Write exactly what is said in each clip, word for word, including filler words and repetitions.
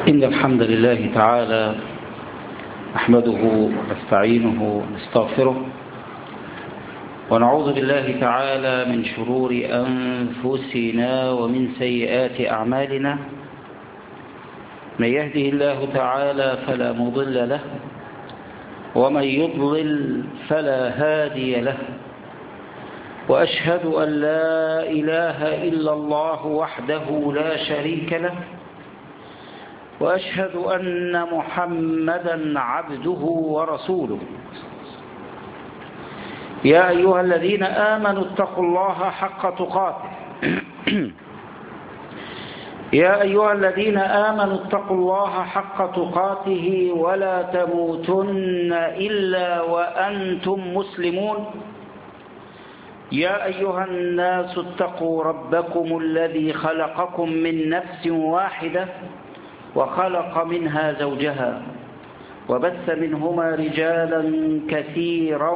إن الحمد لله تعالى نحمده ونستعينه ونستغفره ونعوذ بالله تعالى من شرور أنفسنا ومن سيئات أعمالنا. من يهده الله تعالى فلا مضل له ومن يضلل فلا هادي له، وأشهد أن لا إله إلا الله وحده لا شريك له، وأشهد أن محمدا عبده ورسوله. يا أيها الذين آمنوا اتقوا الله حق تقاته يا أيها الذين آمنوا اتقوا الله حق تقاته ولا تموتن إلا وأنتم مسلمون. يا أيها الناس اتقوا ربكم الذي خلقكم من نفس واحدة وخلق منها زوجها وبث منهما رجالا كثيرا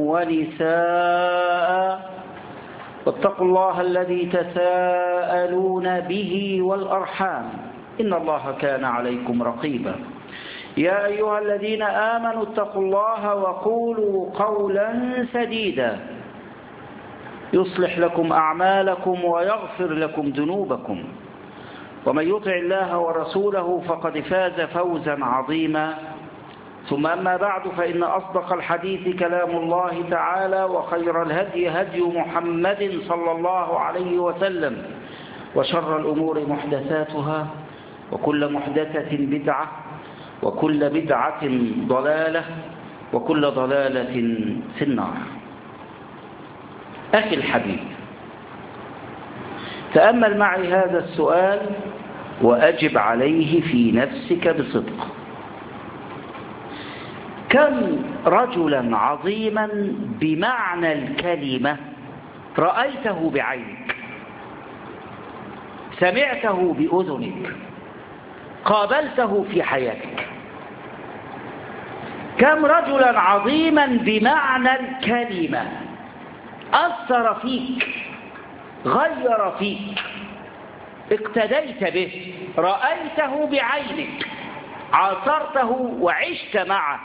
ونساء، واتقوا الله الذي تساءلون به والأرحام إن الله كان عليكم رقيبا. يا أيها الذين آمنوا اتقوا الله وقولوا قولا سديدا يصلح لكم أعمالكم ويغفر لكم ذنوبكم، ومن يطع الله ورسوله فقد فاز فوزا عظيما. ثم أما بعد، فإن أصدق الحديث كلام الله تعالى، وخير الهدي هدي محمد صلى الله عليه وسلم، وشر الأمور محدثاتها، وكل محدثة بدعة، وكل بدعة ضلالة، وكل ضلالة في النار. أخي الحبيب، تأمل معي هذا السؤال وأجب عليه في نفسك بصدق. كم رجلا عظيما بمعنى الكلمة رأيته بعينك، سمعته بأذنك، قابلته في حياتك؟ كم رجلا عظيما بمعنى الكلمة أثر فيك، غير فيك، اقتديت به، رأيته بعينك، عاصرته وعشت معه.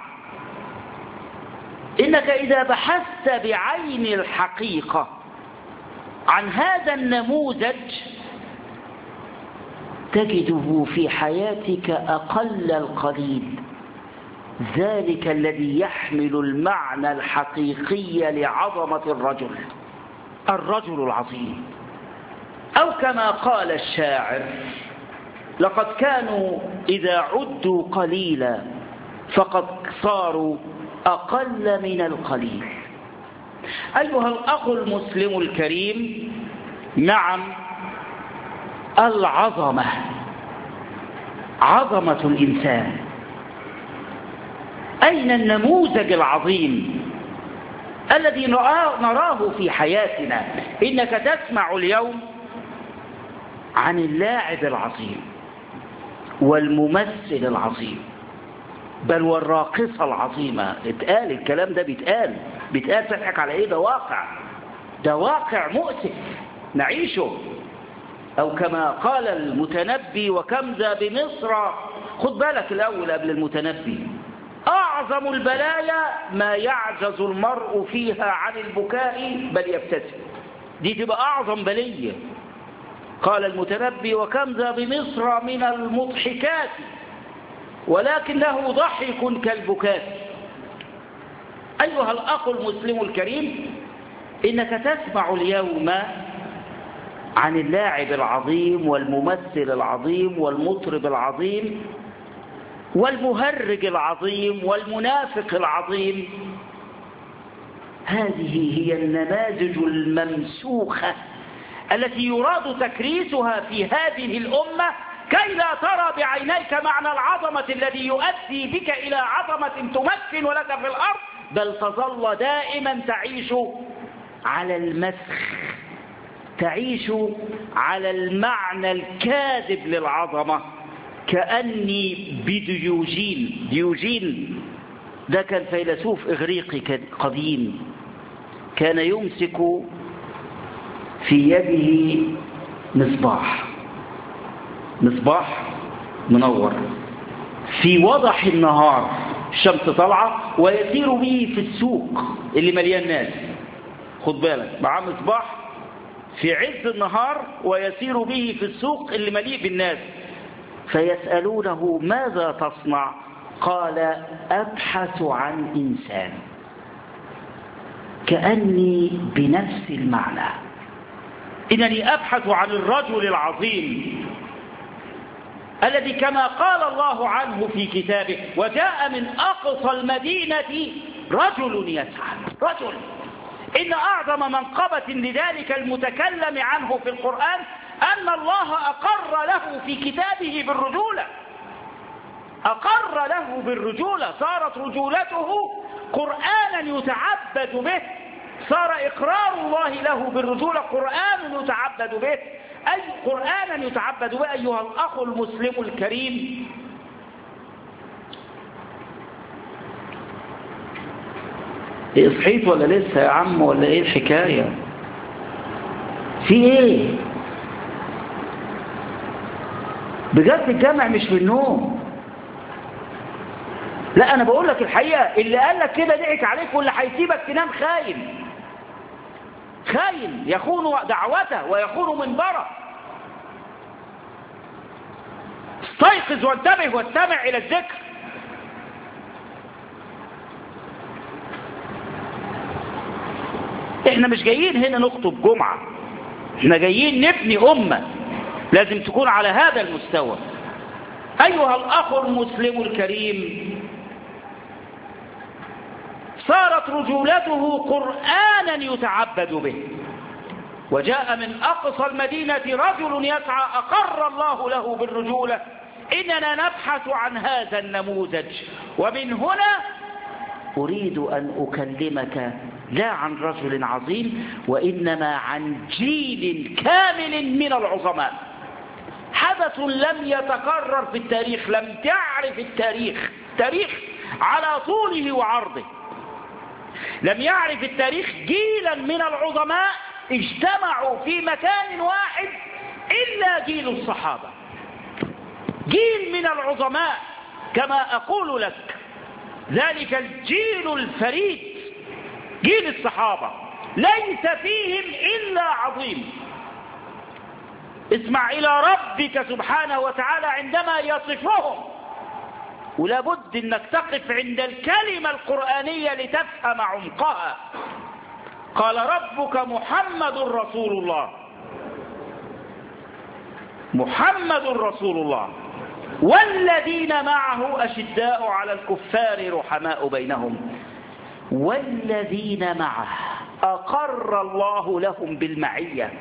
إنك إذا بحثت بعين الحقيقة عن هذا النموذج تجده في حياتك أقل القليل، ذلك الذي يحمل المعنى الحقيقي لعظمة الرجل، الرجل العظيم. أو كما قال الشاعر: لقد كانوا إذا عدوا قليلا فقد صاروا أقل من القليل. أيها الأخ المسلم الكريم، نعم، العظمة، عظمة الإنسان. أين النموذج العظيم الذي نراه في حياتنا؟ إنك تسمع اليوم عن اللاعب العظيم والممثل العظيم، بل والراقصة العظيمة. اتقال الكلام ده، بيتقال بيتقال تضحك على ايه؟ ده واقع، ده واقع مؤسف نعيشه. او كما قال المتنبي: وكم ذا بمصر. خد بالك الاول قبل المتنبي: اعظم البلايا ما يعجز المرء فيها عن البكاء بل يبتسم. دي تبقى اعظم بلية. قال المتنبي: وكم ذا بمصر من المضحكات ولكن له ضحك كالبكاء. أيها الأخ المسلم الكريم، إنك تسمع اليوم عن اللاعب العظيم والممثل العظيم والمطرب العظيم والمهرج العظيم والمنافق العظيم. هذه هي النماذج الممسوخة التي يراد تكريسها في هذه الأمة كي لا ترى بعينيك معنى العظمة الذي يؤدي بك إلى عظمة تمكن لك في الأرض، بل تظل دائما تعيش على المسخ، تعيش على المعنى الكاذب للعظمة، كأني بديوجين. ديوجين ده كان فيلسوف إغريقي قديم، كان يمسك في يده مصباح. مصباح منور في وضح النهار، الشمس طالعة، ويسير به في السوق اللي مليان ناس. خد بالك، معاه مصباح في عز النهار ويسير به في السوق اللي مليء بالناس، فيسألونه ماذا تصنع؟ قال أبحث عن إنسان. كأني بنفس المعنى، إنني أبحث عن الرجل العظيم الذي كما قال الله عنه في كتابه وجاء من أقصى المدينة رجل يسعى. رجل، إن أعظم منقبة لذلك المتكلم عنه في القرآن أن الله أقر له في كتابه بالرجولة، أقر له بالرجولة، صارت رجولته قرآنا يتعبد به، صار إقرار الله له بالرجولة قرآن يتعبد به، أي قرآنا يتعبد به. أيها الأخ المسلم الكريم، إيه صحيت ولا لسه يا عم، ولا إيه الحكاية؟ في إيه؟ بجد الجامع مش من النوم. لا أنا بقول لك الحقيقة، اللي قال لك كده ضحك عليك، واللي هيسيبك تنام خاين، خاين يخون دعوته ويخون منبره. استيقظ وانتبه واستمع إلى الذكر. احنا مش جايين هنا نخطب جمعة، احنا جايين نبني أمة لازم تكون على هذا المستوى. أيها الأخ المسلم الكريم، صارت رجولته قرآنا يتعبد به، وجاء من أقصى المدينة رجل يسعى أقر الله له بالرجولة. إننا نبحث عن هذا النموذج، ومن هنا أريد أن أكلمك لا عن رجل عظيم، وإنما عن جيل كامل من العظماء. حدث لم يتكرر في التاريخ، لم تعرف التاريخ تاريخ على طوله وعرضه، لم يعرف التاريخ جيلا من العظماء اجتمعوا في مكان واحد إلا جيل الصحابة. جيل من العظماء كما أقول لك، ذلك الجيل الفريد جيل الصحابة، ليس فيهم إلا عظيم. اسمع إلى ربك سبحانه وتعالى عندما يصفهم، ولا بد أنك تقف عند الكلمة القرآنية لتفهم عمقها. قال ربك محمد رسول الله، محمد رسول الله والذين معه أشداء على الكفار رحماء بينهم. والذين معه أقر الله لهم بالمعية،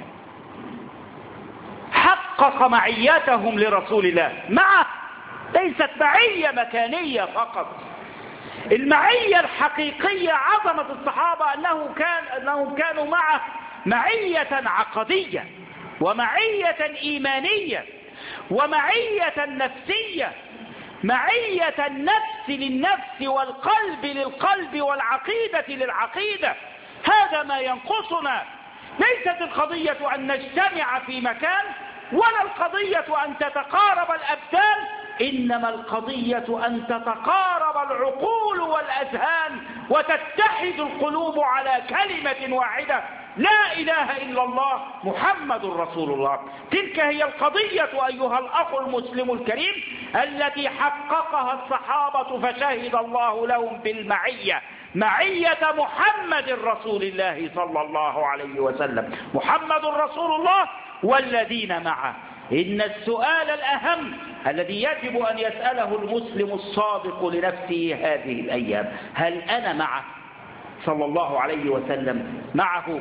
حقق معيتهم لرسول الله. معه ليست معية مكانية فقط، المعية الحقيقية عظمة الصحابة أنه كان أنهم كانوا معه معية عقدية، ومعية إيمانية، ومعية نفسية، معية النفس للنفس والقلب للقلب والعقيدة للعقيدة. هذا ما ينقصنا. ليست القضية أن نجتمع في مكان، ولا القضية أن تتقارب الأبدان، إنما القضية أن تتقارب العقول والأذهان وتتحد القلوب على كلمة واحدة، لا إله إلا الله محمد رسول الله. تلك هي القضية أيها الأخ المسلم الكريم التي حققها الصحابة، فشهد الله لهم بالمعية، معية محمد رسول الله صلى الله عليه وسلم. محمد رسول الله والذين معه. إن السؤال الأهم الذي يجب أن يسأله المسلم الصادق لنفسه هذه الأيام: هل أنا معه صلى الله عليه وسلم؟ معه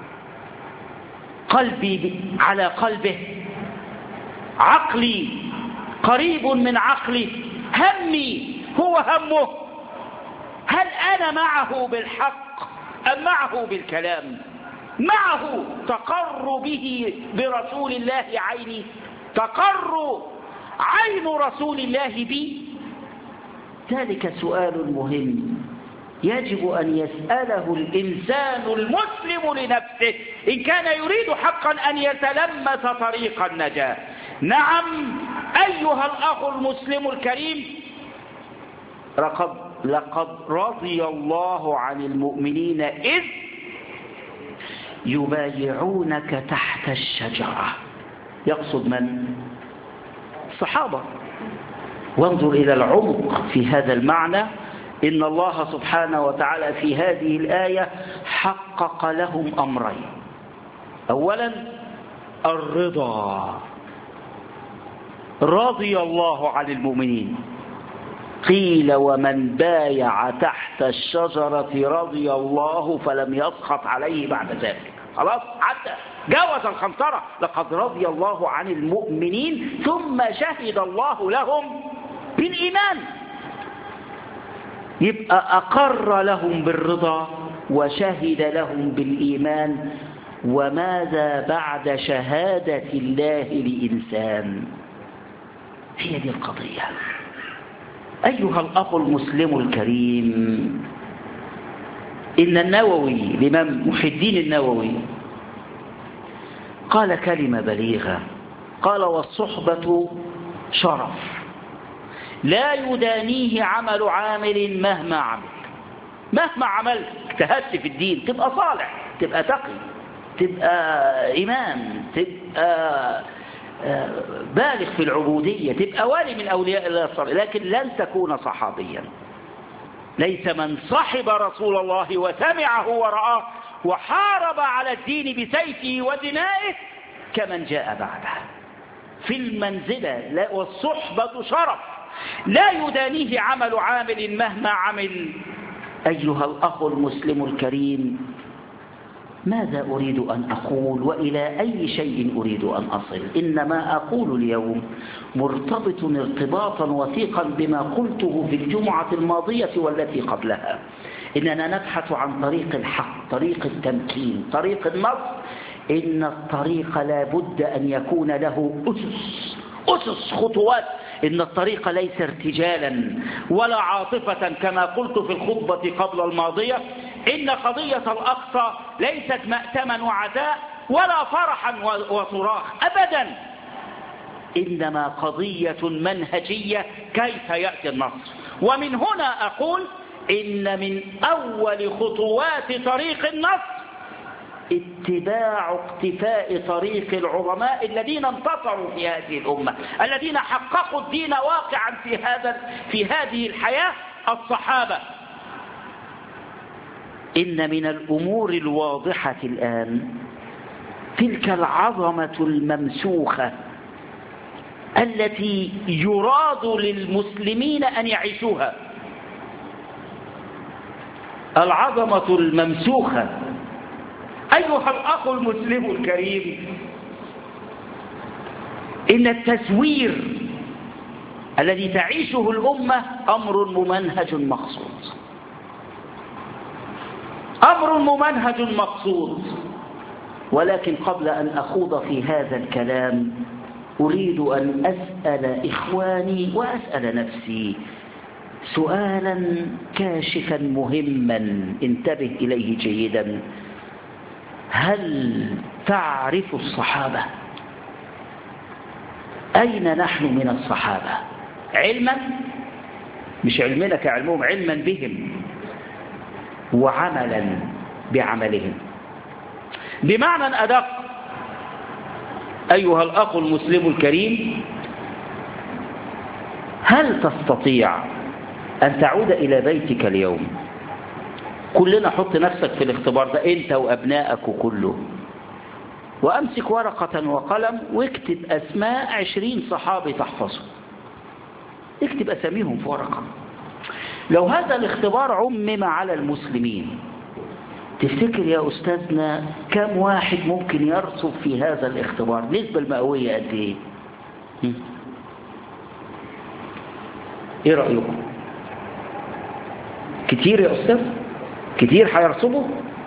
قلبي على قلبه، عقلي قريب من عقلي، همي هو همه. هل أنا معه بالحق أم معه بالكلام؟ معه تقر به برسول الله عيني، تقر عين رسول الله بي. ذلك سؤال مهم يجب أن يسأله الإنسان المسلم لنفسه إن كان يريد حقا أن يتلمس طريق النجاة. نعم، أيها الأخ المسلم الكريم، لقد, لقد رضي الله عن المؤمنين إذ يبايعونك تحت الشجرة. يقصد من؟ الصحابة. وانظر إلى العمق في هذا المعنى. إن الله سبحانه وتعالى في هذه الآية حقق لهم أمرين. أولا الرضا، رضي الله عن المؤمنين. قيل ومن بايع تحت الشجرة رضي الله فلم يسخط عليه بعد ذلك. خلاص حتى جاوز الخمسرة. لقد رضي الله عن المؤمنين ثم شهد الله لهم بالإيمان. يبقى أقر لهم بالرضا وشهد لهم بالإيمان. وماذا بعد شهادة الله لإنسان؟ هي دي القضية. أيها الأخ المسلم الكريم، إن النووي، الإمام محي الدين النووي، قال كلمة بليغة. قال والصحبة شرف لا يدانيه عمل عامل مهما عمل. مهما عملت اجتهدت في الدين تبقى صالح، تبقى تقي، تبقى إمام، تبقى بالغ في العبودية، تبقى والي من أولياء الله الصالحين، لكن لن تكون صحابيا. ليس من صحب رسول الله وسمعه ورآه وحارب على الدين بسيفه ودمائه كمن جاء بعده في المنزلة. والصحبة شرف لا يدانيه عمل عامل مهما عمل. أيها الأخ المسلم الكريم، ماذا أريد أن أقول وإلى أي شيء أريد أن أصل؟ إنما أقول اليوم مرتبط ارتباطا وثيقا بما قلته في الجمعة الماضية والتي قبلها. إننا نبحث عن طريق الحق، طريق التمكين، طريق النصر. إن الطريق لا بد أن يكون له أسس، أسس خطوات. إن الطريق ليس ارتجالا ولا عاطفة كما قلت في الخطبة قبل الماضية. إن قضية الأقصى ليست مأتما وعزاء ولا فرحا وصراخ أبدا، إنما قضية منهجية كيف يأتي النصر. ومن هنا أقول إن من أول خطوات طريق النصر اتباع اقتفاء طريق العظماء الذين انتصروا في هذه الأمة، الذين حققوا الدين واقعا في هذا في هذه الحياة، الصحابة. إن من الأمور الواضحة الآن تلك العظمة الممسوخة التي يراد للمسلمين أن يعيشوها. العظمة الممسوخة أيها الأخ المسلم الكريم، إن التزوير الذي تعيشه الأمة أمر ممنهج مقصود، أمر ممنهج مقصود. ولكن قبل أن أخوض في هذا الكلام أريد أن أسأل إخواني وأسأل نفسي سؤالا كاشفا مهما، انتبه إليه جيدا. هل تعرف الصحابة؟ أين نحن من الصحابة؟ علما، مش علمنا كعلمهم، علما بهم وعملا بعملهم. بمعنى أدق أيها الأخ المسلم الكريم، هل تستطيع أن تعود إلى بيتك اليوم؟ كلنا حط نفسك في الاختبار ده، أنت وأبنائك وكله، وأمسك ورقة وقلم واكتب أسماء عشرين صحابي تحفظه، اكتب أساميهم في ورقة. لو هذا الاختبار عمم على المسلمين، تفتكر يا أستاذنا كم واحد ممكن يرسب في هذا الاختبار؟ نسبة المئوية قد إيه؟ إيه رأيكم؟ كتير يا أستاذ؟ كتير هيرسبوا؟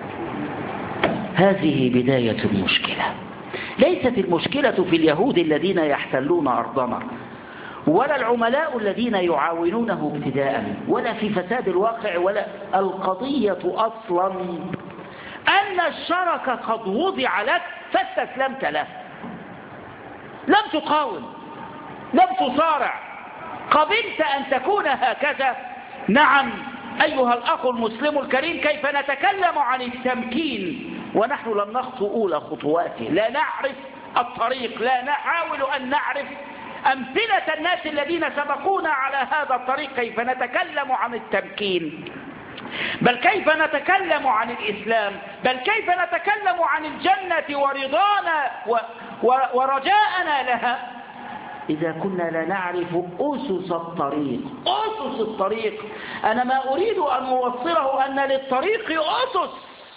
هذه بداية المشكلة. ليست المشكلة في اليهود الذين يحتلون أرضنا، ولا العملاء الذين يعاونونه ابتداء، ولا في فساد الواقع، ولا القضية أصلا أن الشرك قد وضع لك فاستسلمت له، لم تقاوم. لم تصارع، قبلت أن تكون هكذا. نعم أيها الأخ المسلم الكريم، كيف نتكلم عن التمكين ونحن لم نخطو أولى خطواته؟ لا نعرف الطريق، لا نحاول أن نعرف أمثلة الناس الذين سبقونا على هذا الطريق. كيف نتكلم عن التمكين؟ بل كيف نتكلم عن الإسلام؟ بل كيف نتكلم عن الجنة ورضانا ورجاءنا لها إذا كنا لا نعرف أسس الطريق؟ أسس الطريق، أنا ما أريد أن أوصله أن للطريق أسس.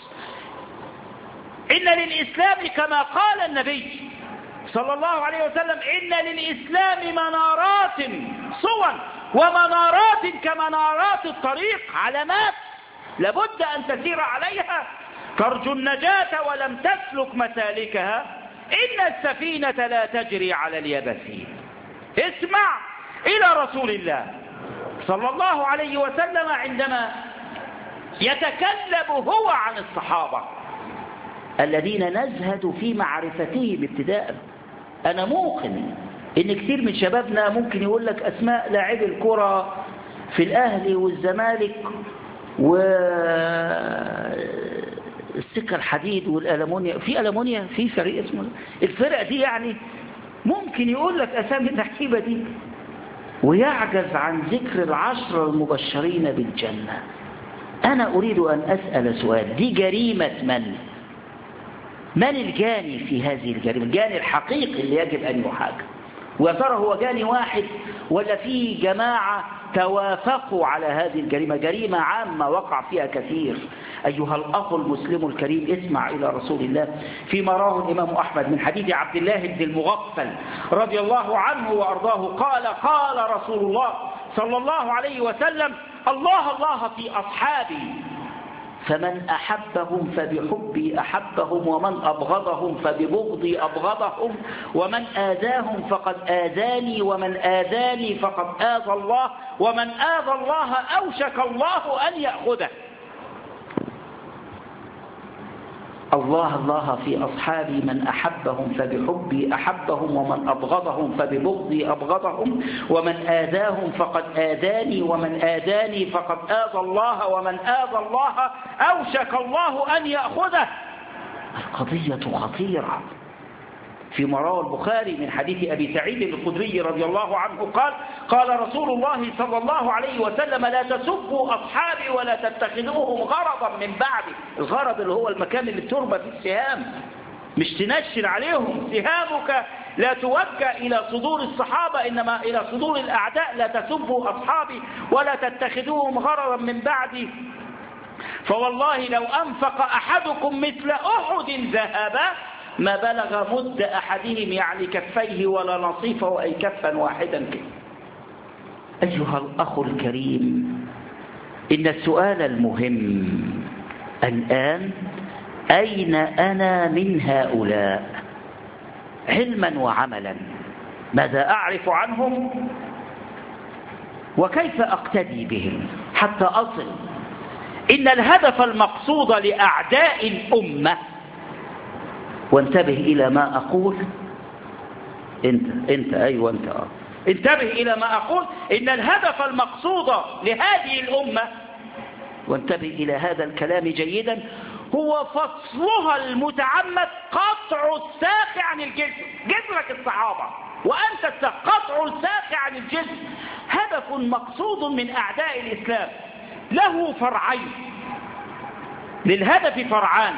إن للإسلام كما قال النبي صلى الله عليه وسلم: إن للإسلام منارات صور ومنارات كمنارات الطريق، علامات لابد أن تسير عليها ترجو النجاة ولم تسلك مسالكها. إن السفينة لا تجري على اليبس. اسمع إلى رسول الله صلى الله عليه وسلم عندما يتكلم هو عن الصحابة الذين نزهد في معرفتهم ابتداء. أنا موقن إن كثير من شبابنا ممكن يقول لك أسماء لاعبي الكرة في الأهلي والزمالك والسكة الحديد والألمونيا، في ألمونيا في فريق اسمه الفرق دي، يعني ممكن يقول لك أسامي اللعيبة دي ويعجز عن ذكر العشرة المبشرين بالجنة. أنا أريد أن أسأل سؤال: دي جريمة من؟ من الجاني في هذه الجريمة؟ الجاني الحقيقي اللي يجب أن يحاكم. ويا ترى هو جاني واحد ولا في جماعة توافقوا على هذه الجريمة؟ جريمة عامة وقع فيها كثير. أيها الأخ المسلم الكريم، اسمع إلى رسول الله فيما رواه الإمام أحمد من حديث عبد الله بن المغفل رضي الله عنه وأرضاه قال: قال رسول الله صلى الله عليه وسلم: الله الله في أصحابي، فمن أحبهم فبحبي أحبهم، ومن أبغضهم فببغضي أبغضهم، ومن آذاهم فقد آذاني، ومن آذاني فقد آذى الله، ومن آذى الله أوشك الله أن يأخذه. الله الله في أصحابي، من أحبهم فبحبي أحبهم، ومن أبغضهم فببغضي أبغضهم، ومن آذاهم فقد آذاني، ومن آذاني فقد آذى الله، ومن آذى الله أوشك الله أن يأخذه. القضية خطيرة. فيما روى البخاري من حديث أبي سعيد الخدري رضي الله عنه قال: قال رسول الله صلى الله عليه وسلم: لا تسبوا أصحابي ولا تتخذوهم غرضا من بعدي. الغرض اللي هو المكان اللي تربى فيه السهام، مش تنشر عليهم. سهامك لا توجه إلى صدور الصحابة إنما إلى صدور الأعداء. لا تسبوا أصحابي ولا تتخذوهم غرضا من بعدي، فوالله لو أنفق أحدكم مثل أحد ذهبا ما بلغ مد أحدهم، يعني كفيه ولا نصيفه، أي كفا واحدا كده. أيها الأخ الكريم، إن السؤال المهم الآن: أين أنا من هؤلاء علما وعملا؟ ماذا أعرف عنهم وكيف أقتدي بهم حتى أصل؟ إن الهدف المقصود لأعداء الأمة، وانتبه إلى ما أقول، أنت أنت أيوة أنت آه. انتبه إلى ما أقول. إن الهدف المقصود لهذه الأمة، وانتبه إلى هذا الكلام جيدا، هو فصلها المتعمد قطع الساق عن الجسم. جسمك الصحابة وأنت قطع الساق عن الجسم هدف مقصود من أعداء الإسلام. له فرعين، للهدف فرعان: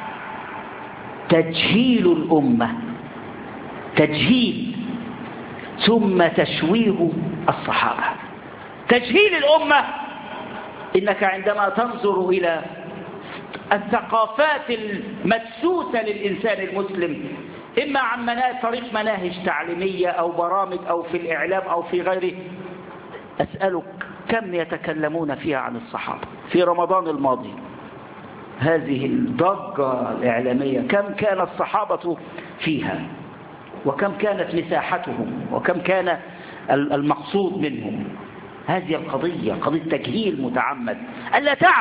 تجهيل الأمة، تجهيل، ثم تشويه الصحابة. تجهيل الأمة، إنك عندما تنظر إلى الثقافات المدسوسة للإنسان المسلم، إما عن مناهج طريق مناهج تعليمية أو برامج أو في الإعلام أو في غيره، أسألك كم يتكلمون فيها عن الصحابة؟ في رمضان الماضي هذه الضجة الإعلامية كم كان الصحابة فيها، وكم كانت مساحتهم، وكم كان المقصود منهم؟ هذه القضية قضية تجهيل متعمد، ألا تعرف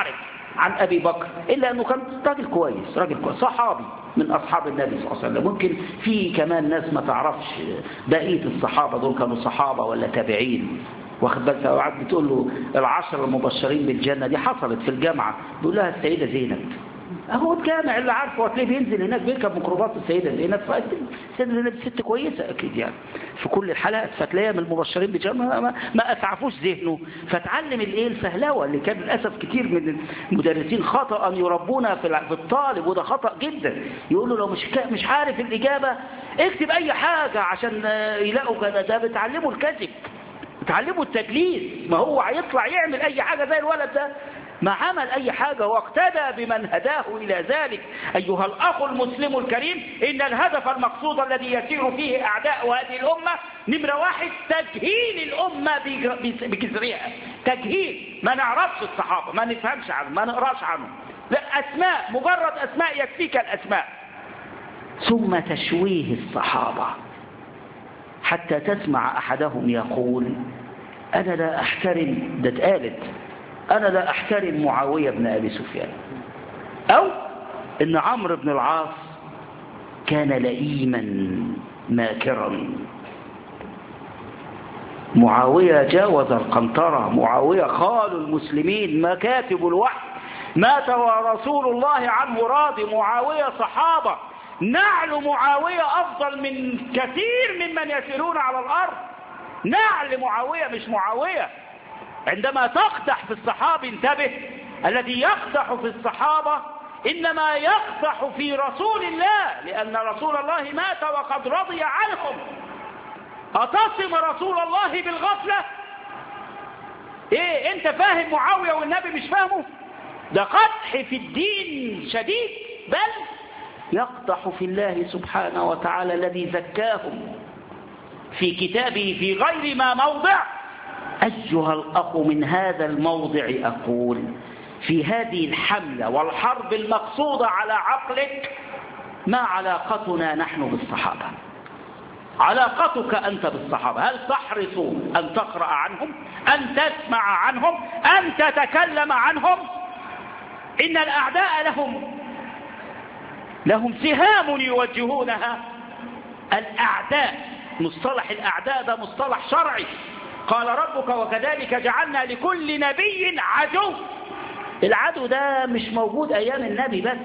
عن أبي بكر إلا أنه كان راجل كويس، راجل كويس صحابي من أصحاب النبي صلى الله عليه وسلم. ممكن في كمان ناس ما تعرفش بقية الصحابة دول كانوا صحابة ولا تابعين، واخد بالك؟ وقعد بتقول له العشر المبشرين بالجنة دي حصلت في الجامعة، بيقول لها السيدة زينب. اهو الجامع اللي عارفه هتلاقيه بينزل هناك بيركب ميكروباص السيدة زينب، فالسيدة زينب ست كويسة أكيد يعني في كل الحالات، فتلاقيها من المبشرين بالجنة ما, ما أسعفوش ذهنه، فتعلم الايه الفهلوة اللي كان للأسف كتير من المدرسين خطأ أن يربونا في الطالب، وده خطأ جدا. يقول له لو مش مش عارف الإجابة اكتب أي حاجة عشان يلاقوا كده، ده بتعلموا الكذب، بتعلموا التدليس. ما هو هيطلع يعمل أي حاجة زي الولد ده، ما عمل أي حاجة واقتدى بمن هداه إلى ذلك. أيها الأخ المسلم الكريم، إن الهدف المقصود الذي يسير فيه أعداء هذه الأمة نمرة واحد تجهيل الأمة بجذرها، تجهيل. ما نعرفش الصحابة، ما نفهمش عنهم، ما نقراش عنهم، لا أسماء، مجرد أسماء يكفيك الأسماء. ثم تشويه الصحابة حتى تسمع أحدهم يقول أنا لا أحترم، ده اتقالت، أنا لا أحترم معاوية بن أبي سفيان، أو إن عمرو بن العاص كان لئيما ماكرا. معاوية جاوز القنطرة، معاوية خال المسلمين، مكاتب الوحي، مات ورسول الله عنه راضي. معاوية صحابة، نعل معاوية أفضل من كثير ممن يسيرون على الأرض. نعل معاوية مش معاوية. عندما تقدح في الصحابة انتبه، الذي يقدح في الصحابة إنما يقدح في رسول الله، لأن رسول الله مات وقد رضي عنهم. أتصم رسول الله بالغفلة؟ إيه أنت فاهم معاوية والنبي مش فاهمه؟ ده قدح في الدين شديد، بل يقدح في الله سبحانه وتعالى الذي زكاهم في كتابه في غير ما موضع. أيها الأخ، من هذا الموضع أقول في هذه الحملة والحرب المقصودة على عقلك، ما علاقتنا نحن بالصحابة؟ علاقتك أنت بالصحابة، هل تحرص أن تقرأ عنهم، أن تسمع عنهم، أن تتكلم عنهم؟ إن الأعداء لهم لهم سهام يوجهونها. الأعداء، مصطلح الأعداء ده مصطلح شرعي. قال ربك وكذلك جعلنا لكل نبي عدو. العدو ده مش موجود أيام النبي بس.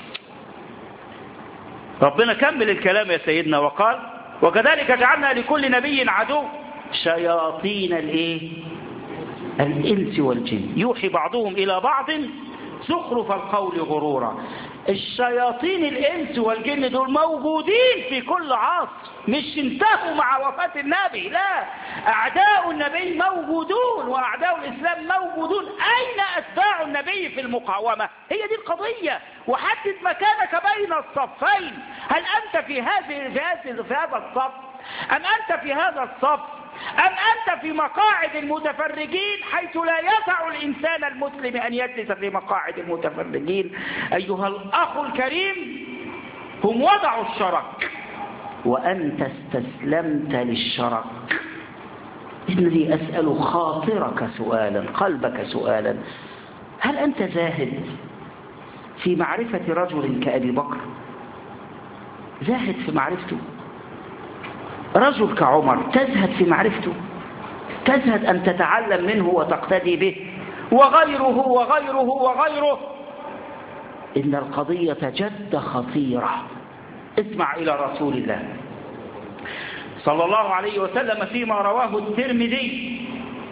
ربنا كمل الكلام يا سيدنا وقال وكذلك جعلنا لكل نبي عدو شياطين الايه؟ الإنس والجن يوحي بعضهم إلى بعض زخرف القول غرورا. الشياطين الإنس والجن دول موجودين في كل عصر، مش انتهوا مع وفاة النبي، لا، أعداء النبي موجودون وأعداء الإسلام موجودون. أين أتباع النبي في المقاومة؟ هي دي القضية. وحدد مكانك بين الصفين. هل أنت في هذه في هذه في هذا الصف أم أنت في هذا الصف أم أنت في مقاعد المتفرجين حيث لا يسع الإنسان المسلم أن يجلس في مقاعد المتفرجين؟ أيها الأخ الكريم، هم وضعوا الشرك وأنت استسلمت للشرك. إنني أسأل خاطرك سؤالا، قلبك سؤالا، هل أنت زاهد في معرفة رجل كأبي بكر؟ زاهد في معرفته؟ رجل كعمر تزهد في معرفته؟ تزهد أن تتعلم منه وتقتدي به؟ وغيره وغيره وغيره. إن القضية جد خطيرة. اسمع إلى رسول الله صلى الله عليه وسلم فيما رواه الترمذي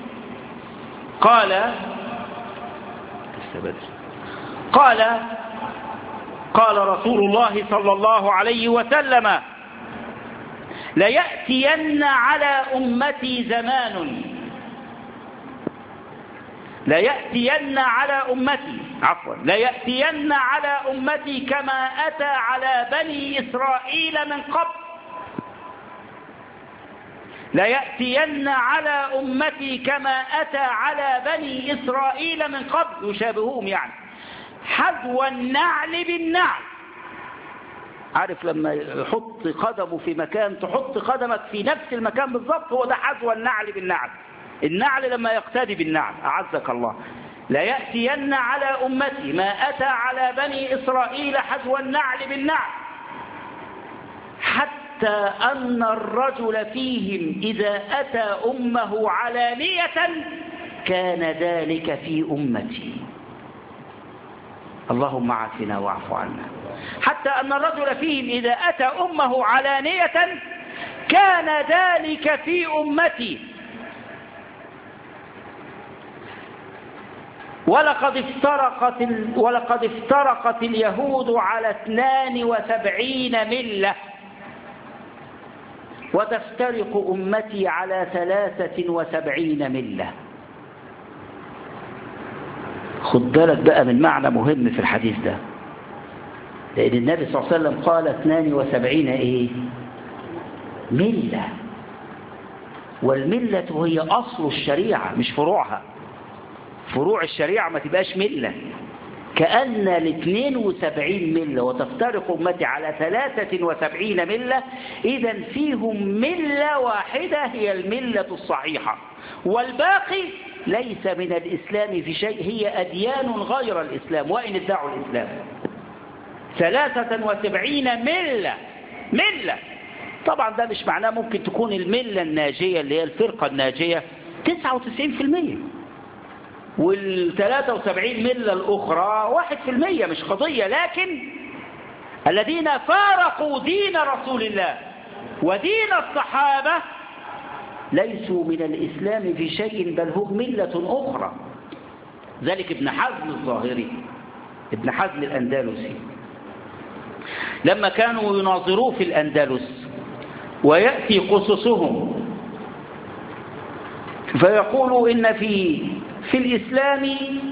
قال قال قال رسول الله صلى الله عليه وسلم ليأتين على أمتي زمان ليأتين على أمتي عفوا ليأتين على أمتي كما أتى على بني إسرائيل من قبل ليأتين على أمتي كما أتى على بني إسرائيل من قبل، يشابههم يعني حذو النعل بالنعل. عارف لما يحط قدمه في مكان تحط قدمك في نفس المكان بالضبط، هو ده حذو النعل بالنعل. النعل لما يقتدي بالنعل، أعزك الله. ليأتين على أمتي ما أتى على بني إسرائيل حذو النعل بالنعل، حتى أن الرجل فيهم إذا أتى أمه علانية كان ذلك في أمتي. اللهم عافنا واعف عنا. حتى أن الرجل فيهم إذا أتى أمه علانية كان ذلك في أمتي. ولقد افترقت ولقد افترقت اليهود على اثنان وسبعين ملة وتفترق أمتي على ثلاثة وسبعين ملة. خد بالك بقى من معنى مهم في الحديث ده، لأن النبي صلى الله عليه وسلم قال اثنان وسبعين إيه؟ ملة، والملة هي أصل الشريعة مش فروعها. فروع الشريعة ما تبقاش ملة. كأن الاثنين وسبعين ملة وتفترق أمتي على ثلاثة وسبعين ملة، إذا فيهم ملة واحدة هي الملة الصحيحة، والباقي ليس من الإسلام في شيء، هي أديان غير الإسلام وإن ادعوا الإسلام. ثلاثة وسبعين ملة ملة طبعا ده مش معناه ممكن تكون الملة الناجية اللي هي الفرقة الناجية تسعة وتسعين في المية، والثلاثة وسبعين ملة الأخرى واحد في المية، مش قضية. لكن الذين فارقوا دين رسول الله ودين الصحابة ليسوا من الإسلام في شيء، بل هم ملة أخرى. ذلك ابن حزم الظاهري، ابن حزم الأندلسي، لما كانوا يناظروا في الأندلس ويأتي قصصهم فيقولوا إن في في الإسلام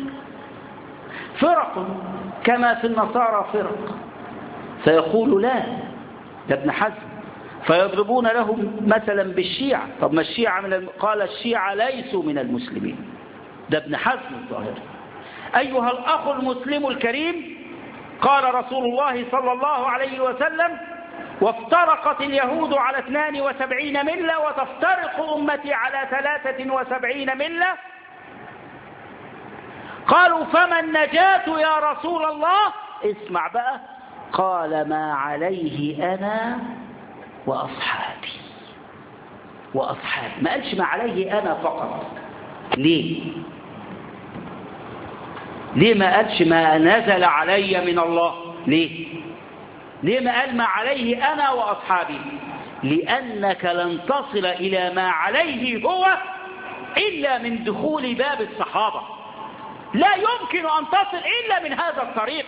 فرق كما في النصارى فرق، فيقول لا ده ابن حزم، فيضربون لهم مثلا بالشيعة. طب ما الشيعة من الم... قال الشيعة ليسوا من المسلمين، ده ابن حزم الظاهري. أيها الأخ المسلم الكريم، قال رسول الله صلى الله عليه وسلم: وافترقت اليهود على اثنان وسبعين ملة وتفترق أمتي على ثلاثة وسبعين ملة. قالوا فما النجاة يا رسول الله؟ اسمع بقى، قال ما عليه أنا وأصحابي. وأصحابي ما قالش ما عليه أنا فقط. ليه؟ ليه ما قالش ما نزل علي من الله؟ ليه؟ ليه ما قال ما عليه أنا وأصحابي؟ لأنك لن تصل إلى ما عليه هو إلا من دخول باب الصحابة. لا يمكن أن تصل إلا من هذا الطريق،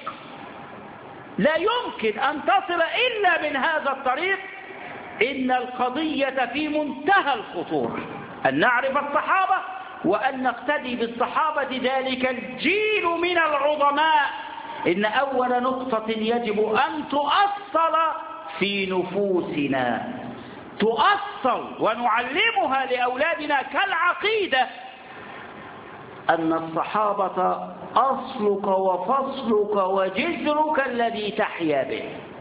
لا يمكن أن تصل إلا من هذا الطريق. إن القضية في منتهى الخطورة أن نعرف الصحابة وأن نقتدي بالصحابة، ذلك الجيل من العظماء. إن أول نقطة يجب أن تؤصل في نفوسنا، تؤصل ونعلمها لأولادنا كالعقيدة، أن الصحابة أصلك وفصلك وجذرك الذي تحيا به.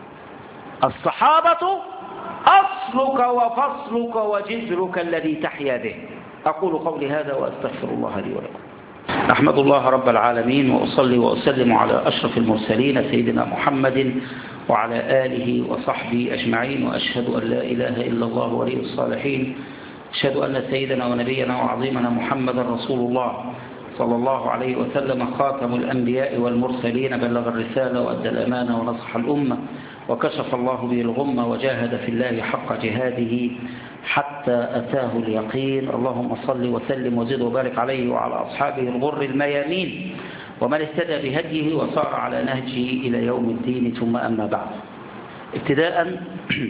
الصحابة أصلك وفصلك وجذرك الذي تحيا به. أقول قولي هذا وأستغفر الله لي ولكم. أحمد الله رب العالمين، وأصلي وأسلم على أشرف المرسلين سيدنا محمد وعلى آله وصحبه أجمعين، وأشهد أن لا إله إلا الله ولي الصالحين. أشهد أن سيدنا ونبينا وعظيمنا محمد رسول الله صلى الله عليه وسلم، خاتم الأنبياء والمرسلين، بلغ الرسالة وأدى الأمانة ونصح الأمة، وكشف الله به الغمة، وجاهد في الله حق جهاده حتى أتاه اليقين. اللهم صل وسلم وزد وبارك عليه وعلى أصحابه الغر الميامين، ومن اهتدى بهديه وصار على نهجه إلى يوم الدين. ثم أما بعد، ابتداء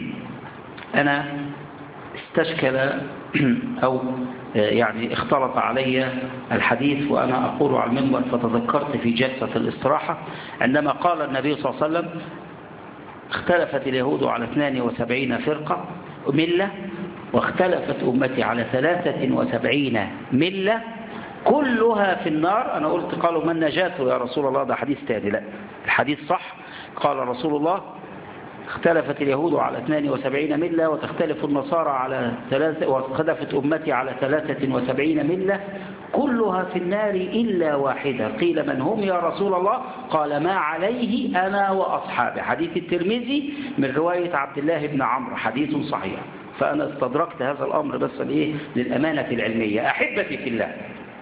أنا استشكل أو يعني اختلط علي الحديث وأنا أقول على المنبر، فتذكرت في جلسة الاستراحة عندما قال النبي صلى الله عليه وسلم: اختلفت اليهود على اثنين وسبعين فرقة ملة، واختلفت أمتي على ثلاثة وسبعين ملة كلها في النار. أنا قلت قالوا من نجاته يا رسول الله؟ ده حديث تاني. لا، الحديث صح. قال رسول الله: اختلفت اليهود على اثنين وسبعين ملة وتختلف النصارى على ثلاثة، واختلفت أمتي على ثلاثة وسبعين ملة كلها في النار إلا واحدة. قيل من هم يا رسول الله؟ قال ما عليه أنا وأصحابي. حديث الترمذي من رواية عبد الله بن عمرو، حديث صحيح. فأنا استدركت هذا الأمر بس لإيه؟ للأمانة العلمية. أحبتي في الله،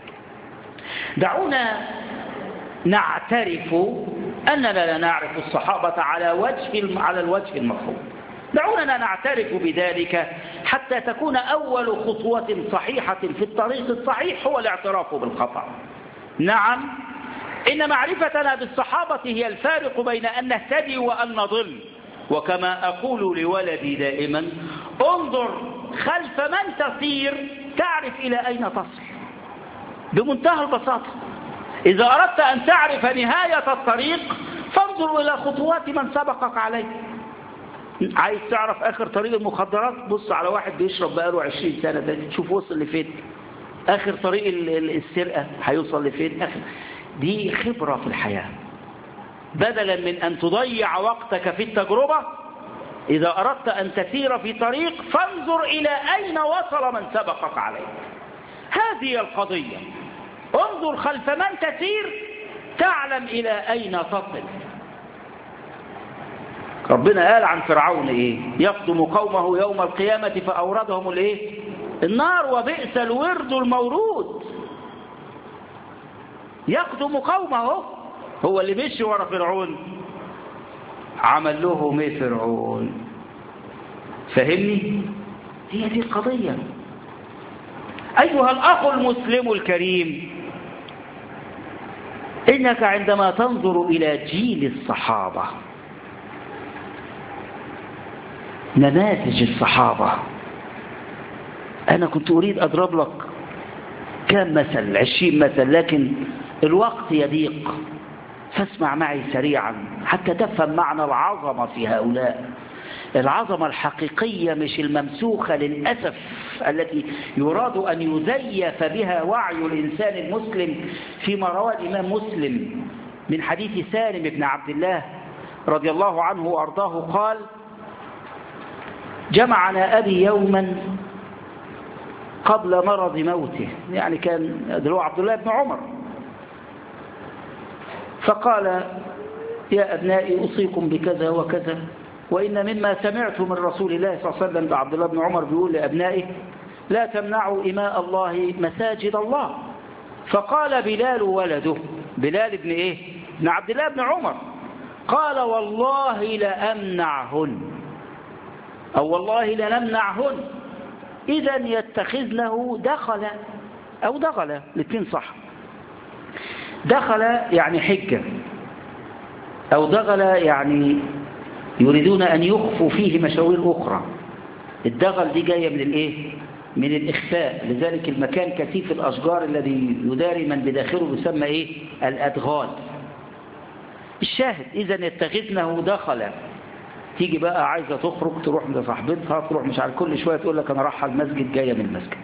دعونا نعترف أننا لا نعرف الصحابة على وجه على الوجه المفروض. دعونا نعترف بذلك حتى تكون أول خطوة صحيحة في الطريق الصحيح هو الاعتراف بالخطأ. نعم، إن معرفتنا بالصحابة هي الفارق بين أن نهتدي وأن نضل. وكما أقول لولدي دائما، انظر خلف من تسير تعرف إلى أين تصل، بمنتهى البساطة. إذا أردت أن تعرف نهاية الطريق فانظر إلى خطوات من سبقك عليه. عايز تعرف آخر طريق المخدرات؟ بص على واحد بيشرب بقاله عشرين سنة ده، تشوف وصل لفين. آخر طريق السرقة هيوصل لفين. آخر دي خبرة في الحياة. بدلا من أن تضيع وقتك في التجربة، إذا أردت أن تسير في طريق فانظر إلى أين وصل من سبقك عليه. هذه القضية. انظر خلف من تسير تعلم إلى أين تصل. ربنا قال عن فرعون إيه؟ يقدم قومه يوم القيامة فأوردهم الإيه؟ النار وبئس الورد المورود. يقدم قومه، هو اللي مشي ورا فرعون. عمل لهم ايه فرعون؟ فهمني؟ هي دي القضية. أيها الأخ المسلم الكريم، إنك عندما تنظر إلى جيل الصحابة، نماذج الصحابة، أنا كنت أريد أضرب لك كم مثل، عشرين مثل، لكن الوقت يضيق، فاسمع معي سريعا حتى تفهم معنى العظمة في هؤلاء. العظمة الحقيقية مش الممسوخة للأسف التي يراد أن يزيف بها وعي الإنسان المسلم، فيما روى الإمام مسلم من حديث سالم بن عبد الله رضي الله عنه وأرضاه قال: جمعنا أبي يوما قبل مرض موته، يعني كان هو عبد الله بن عمر، فقال: يا أبنائي أوصيكم بكذا وكذا، وإن مما سمعت من رسول الله صلى الله عليه وسلم. عبد الله بن عمر بيقول لأبنائه: لا تمنعوا إماء الله مساجد الله. فقال بلال ولده، بلال بن إيه؟ بن عبد الله بن عمر، قال: والله لأمنعهن، أو والله لنمنعهن، إذا يتخذنه دخل أو دخل، الاثنين صح. دخل يعني حجة، أو دخل يعني يريدون أن يخفوا فيه مشاوير أخرى. الدغل دي جاية من الإيه؟ من الإخفاء، لذلك المكان كثيف الأشجار الذي يداري من بداخله يسمى إيه؟ الأدغال. الشاهد إذا يتخذنه دخل. تيجي بقى عايزة تخرج تروح لصاحبتها، تروح مش عارف، كل شوية تقول لك أنا رايحة المسجد، جاية من المسجد.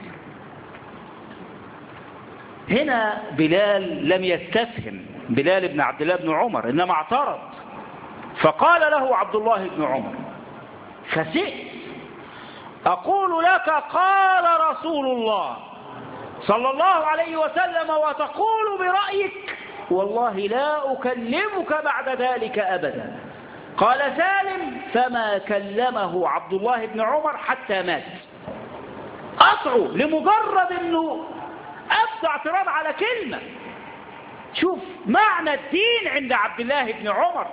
هنا بلال لم يستفهم، بلال بن عبد الله بن عمر، إنما اعترض. فقال له عبد الله بن عمر: فسئت أقول لك قال رسول الله صلى الله عليه وسلم وتقول برأيك؟ والله لا أكلمك بعد ذلك أبدا. قال سالم: فما كلمه عبد الله بن عمر حتى مات. قطعه لمجرد أنه أبدأ اعتراض على كلمة. شوف معنى الدين عند عبد الله بن عمر.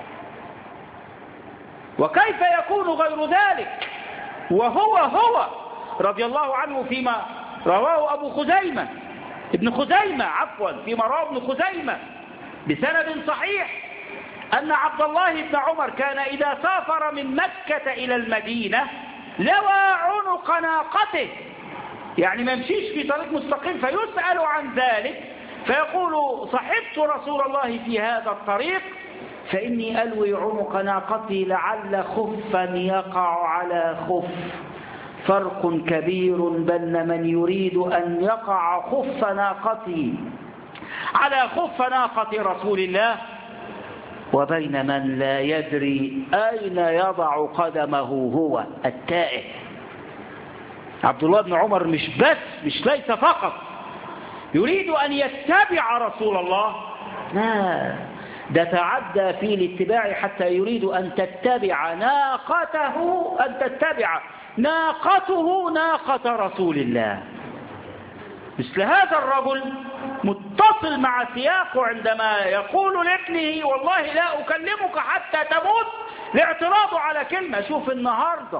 وكيف يكون غير ذلك وهو هو رضي الله عنه فيما رواه أبو خزيمة ابن خزيمة عفوا فيما رواه ابن خزيمة بسند صحيح أن عبد الله بن عمر كان إذا سافر من مكة إلى المدينة لوى عنق ناقته، يعني ما يمشيش في طريق مستقيم، فيسأل عن ذلك فيقول: صحبت رسول الله في هذا الطريق فإني ألوي عنق ناقتي لعل خفا يقع على خف. فرق كبير بين من يريد أن يقع خف ناقتي على خف ناقة رسول الله وبين من لا يدري أين يضع قدمه هو التائه. عبد الله بن عمر مش بس مش ليس فقط يريد أن يتبع رسول الله؟ لا، ده تعدى في الاتباع حتى يريد أن تتبع ناقته، أن تتبع ناقته ناقة رسول الله. مثل هذا الرجل متصل مع سياقه عندما يقول لابنه والله لا أكلمك حتى تموت، لاعتراضه على كلمة. شوف النهاردة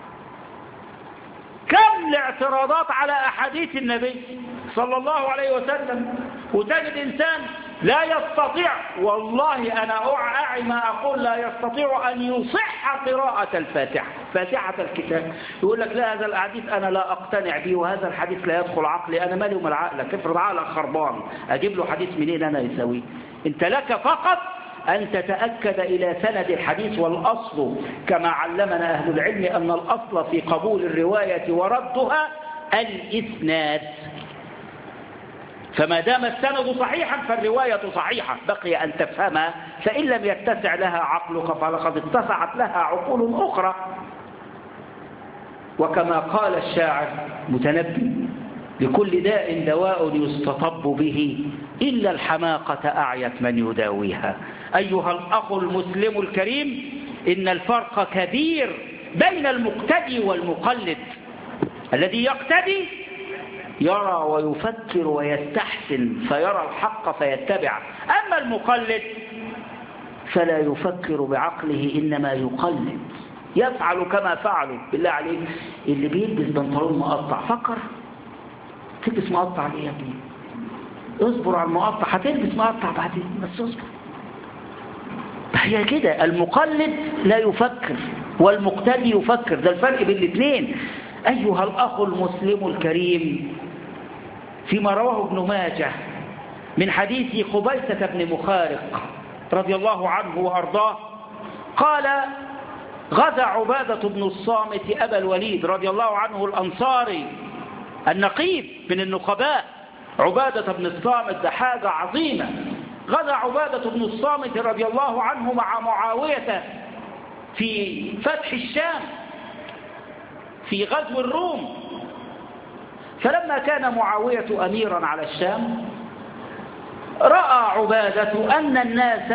كم الاعتراضات على أحاديث النبي صلى الله عليه وسلم، وتجد إنسان لا يستطيع، والله أنا أعي ما أقول، لا يستطيع أن يصح قراءة الفاتحة، فاتحة الكتاب. يقول لك لا، هذا الحديث أنا لا أقتنع به، وهذا الحديث لا يدخل عقلي، أنا مالي ومال عقلك، افرض عقلك خربان أجيب له حديث منين أنا يسويه؟ أنت لك فقط أن تتأكد إلى سند الحديث، والأصل كما علمنا أهل العلم أن الأصل في قبول الرواية وردها الإسناد، فما دام السند صحيحا فالرواية صحيحة، بقي أن تفهمها، فإن لم يتسع لها عقلك فلقد اتسعت لها عقول أخرى. وكما قال الشاعر متنبي: لكل داء دواء يستطب به إلا الحماقة أعيت من يداويها. أيها الأخ المسلم الكريم، إن الفرق كبير بين المقتدي والمقلد. الذي يقتدي يرى ويفكر ويستحسن فيرى الحق فيتبع، أما المقلد فلا يفكر بعقله إنما يقلد، يفعل كما فعلوا. بالله عليك، اللي بيلبس بنطلون مقطع فكر تلبس مقطع ليه يا ابني؟ اصبر على المقطع، هتلبس مقطع بعدين، بس اصبر. هي كده، المقلد لا يفكر والمقتدي يفكر، ده الفرق بين الاثنين. أيها الأخ المسلم الكريم، فيما رواه ابن ماجه من حديث قبيسة بن مخارق رضي الله عنه وأرضاه قال: غزا عبادة بن الصامت أبا الوليد رضي الله عنه الأنصاري النقيب من النقباء. عبادة بن الصامت ده حاجة عظيمة. غزا عبادة بن الصامت رضي الله عنه مع معاوية في فتح الشام في غزو الروم. فلما كان معاوية أميرا على الشام رأى عبادة أن الناس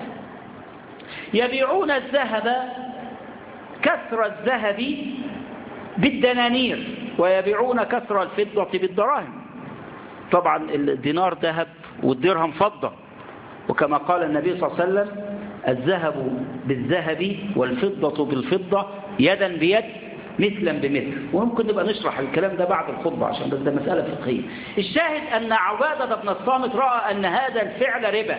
يبيعون الذهب كسر الذهب بالدنانير ويبيعون كسر الفضة بالدراهم. طبعا الدينار ذهب والدرهم فضة، وكما قال النبي صلى الله عليه وسلم: الذهب بالذهب والفضة بالفضة يدا بيد مثلا بمثل. وممكن نبقى نشرح الكلام ده بعد الخطبة عشان ده مسألة فقهية. الشاهد أن عبادة بن الصامت رأى أن هذا الفعل ربا،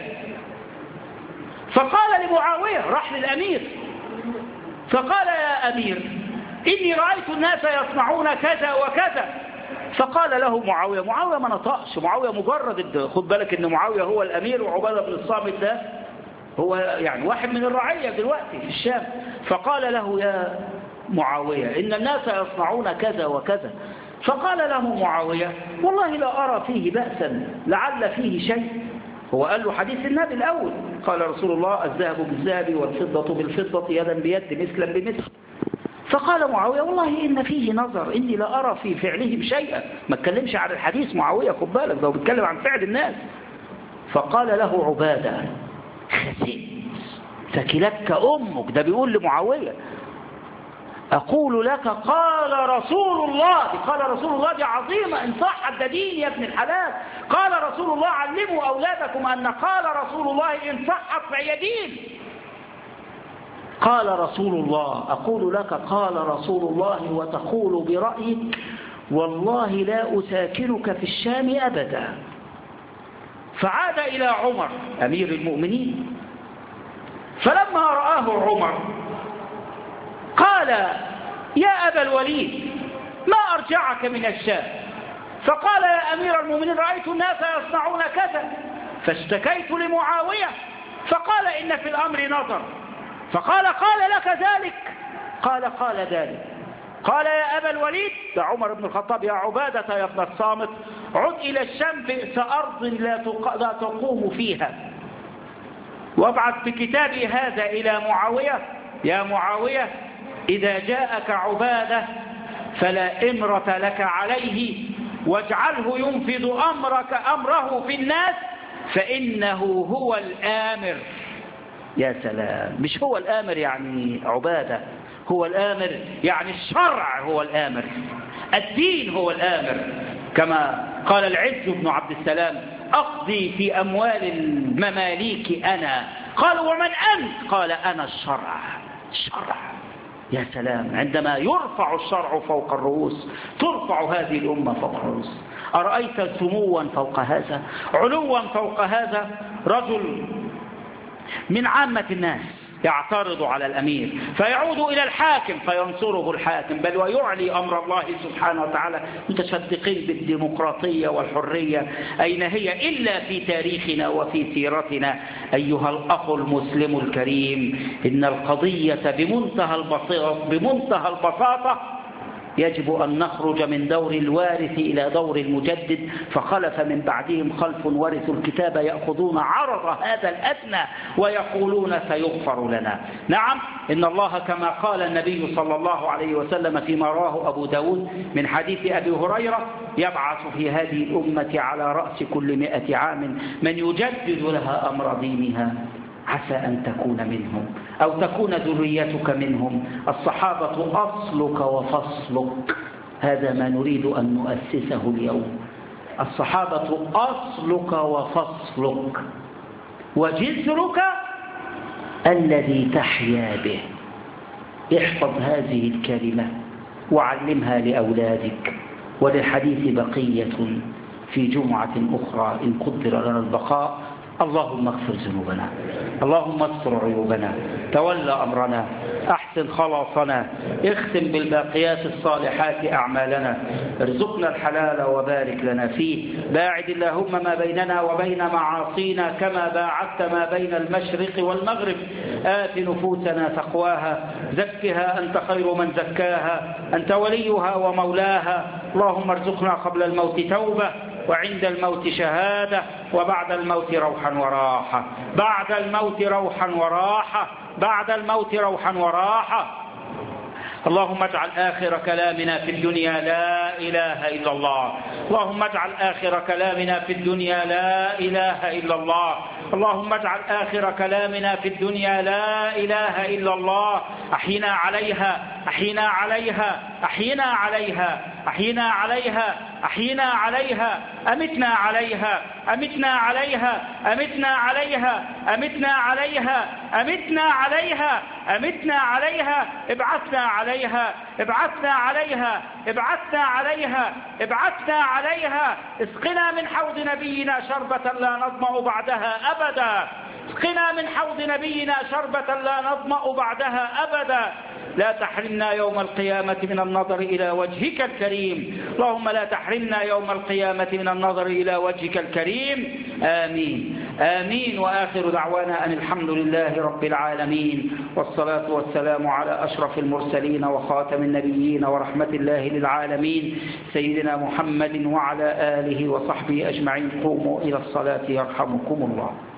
فقال لمعاوية، راح للأمير فقال: يا أمير، إني رأيت الناس يصنعون كذا وكذا. فقال له معاوية، معاوية ما نطقش، معاوية مجرد، خد بالك إن معاوية هو الأمير وعبادة بن الصامت ده هو يعني واحد من الرعية دلوقتي في الشام. فقال له: يا معاوية، إن الناس يصنعون كذا وكذا. فقال له معاوية: والله لا أرى فيه بأسا، لعل فيه شيء. هو قال له حديث النبي الأول، قال رسول الله: الذهب بالذهب والفضة بالفضة يدا بيد مثلا بمثل. فقال معاوية: والله إن فيه نظر، إني لا أرى في فعلهم شيئا. ما اتكلمش عن الحديث معاوية، خد بالك ده بيتكلم عن فعل الناس. فقال له عبادة: خسئت ثكلتك أمك. ده بيقول لمعاوية: أقول لك قال رسول الله. قال رسول الله دي عظيمة، إن صح ده دين يا ابن الحلال. قال رسول الله: علموا أولادكم أن قال رسول الله إن صحت فهي دين. قال رسول الله: أقول لك قال رسول الله وتقول برأيك، والله لا أساكنك في الشام أبدا. فعاد إلى عمر أمير المؤمنين، فلما رآه عمر قال: يا أبا الوليد، ما أرجعك من الشام؟ فقال: يا أمير المؤمنين، رأيت الناس يصنعون كذا، فاشتكيت لمعاوية فقال: إن في الأمر نظر. فقال: قال لك ذلك؟ قال: قال ذلك. قال: يا أبا الوليد، ده عمر بن الخطاب: يا عبادة يا ابن الصامت، عد إلى الشام، بئس أرض لا تقوم فيها، وابعث بكتابي هذا إلى معاوية: يا معاوية، إذا جاءك عبادة فلا إمرة لك عليه، واجعله ينفذ أمرك أمره في الناس فإنه هو الآمر. يا سلام، مش هو الآمر يعني عبادة، هو الآمر يعني الشرع هو الآمر، الدين هو الآمر. كما قال العز بن عبد السلام: أقضي في أموال المماليك أنا. قالوا: ومن أنت؟ قال: أنا الشرع. الشرع، يا سلام، عندما يرفع الشرع فوق الرؤوس ترفع هذه الأمة فوق الرؤوس. أرأيت سموا فوق هذا، علوا فوق هذا؟ رجل من عامة الناس يعترض على الأمير فيعود إلى الحاكم فينصره الحاكم، بل ويعلي أمر الله سبحانه وتعالى. متصدقين بالديمقراطية والحرية، أين هي إلا في تاريخنا وفي سيرتنا؟ أيها الأخ المسلم الكريم، إن القضية بمنتهى البساطة بمنتهى البساطة يجب أن نخرج من دور الوارث إلى دور المجدد. فخلف من بعدهم خلف ورثوا الكتاب يأخذون عرض هذا الأدنى ويقولون سيغفر لنا. نعم، إن الله كما قال النبي صلى الله عليه وسلم فيما رواه أبو داود من حديث أبي هريرة: يبعث في هذه الأمة على رأس كل مئة عام من يجدد لها أمر دينها، عسى أن تكون منهم أو تكون ذريتك منهم. الصحابة أصلك وفصلك، هذا ما نريد أن نؤسسه اليوم. الصحابة أصلك وفصلك وجذرك الذي تحيا به. احفظ هذه الكلمة وعلمها لأولادك. وللحديث بقية في جمعة أخرى إن قدر لنا البقاء. اللهم اغفر ذنوبنا، اللهم استر عيوبنا، تولى أمرنا، أحسن خلاصنا، اختم بالباقيات الصالحات أعمالنا، ارزقنا الحلال وبارك لنا فيه. باعد اللهم ما بيننا وبين معاصينا كما باعدت ما بين المشرق والمغرب. آت نفوسنا تقواها، زكها أنت خير من زكاها، أنت وليها ومولاها. اللهم ارزقنا قبل الموت توبة، وعند الموت شهادة، وبعد الموت روحا وراحة. بعد الموت روحا وراحة، بعد الموت روحا وراحة. اللهم اجعل آخر كلامنا في الدنيا لا إله إلا الله. اللهم اجعل آخر كلامنا في الدنيا لا إله إلا الله. اللهم اجعل آخر كلامنا في الدنيا لا إله إلا الله. أحينا عليها، أحينا عليها، أحينا عليها، أحينا عليها، أحينا عليها، أمتنا عليها، أمتنا عليها، أمتنا عليها، أمتنا عليها، أمتنا عليها، أمتنا عليها، ابعثنا عليها، ابعثنا عليها، ابعثنا عليها، ابعثنا عليها. اسقنا من حوض نبينا شربة لا نظمأ بعدها أبدا. اسقنا من حوض نبينا شربة لا نظمأ بعدها أبدا. لا تحرمنا يوم القيامة من النظر إلى وجهك الكريم. اللهم لا تحرمنا يوم القيامة من النظر إلى وجهك الكريم. آمين آمين. وآخر دعوانا أن الحمد لله رب العالمين، والصلاة والسلام على أشرف المرسلين وخاتم النبيين ورحمة الله للعالمين سيدنا محمد وعلى آله وصحبه أجمعين. قوموا إلى الصلاة يرحمكم الله.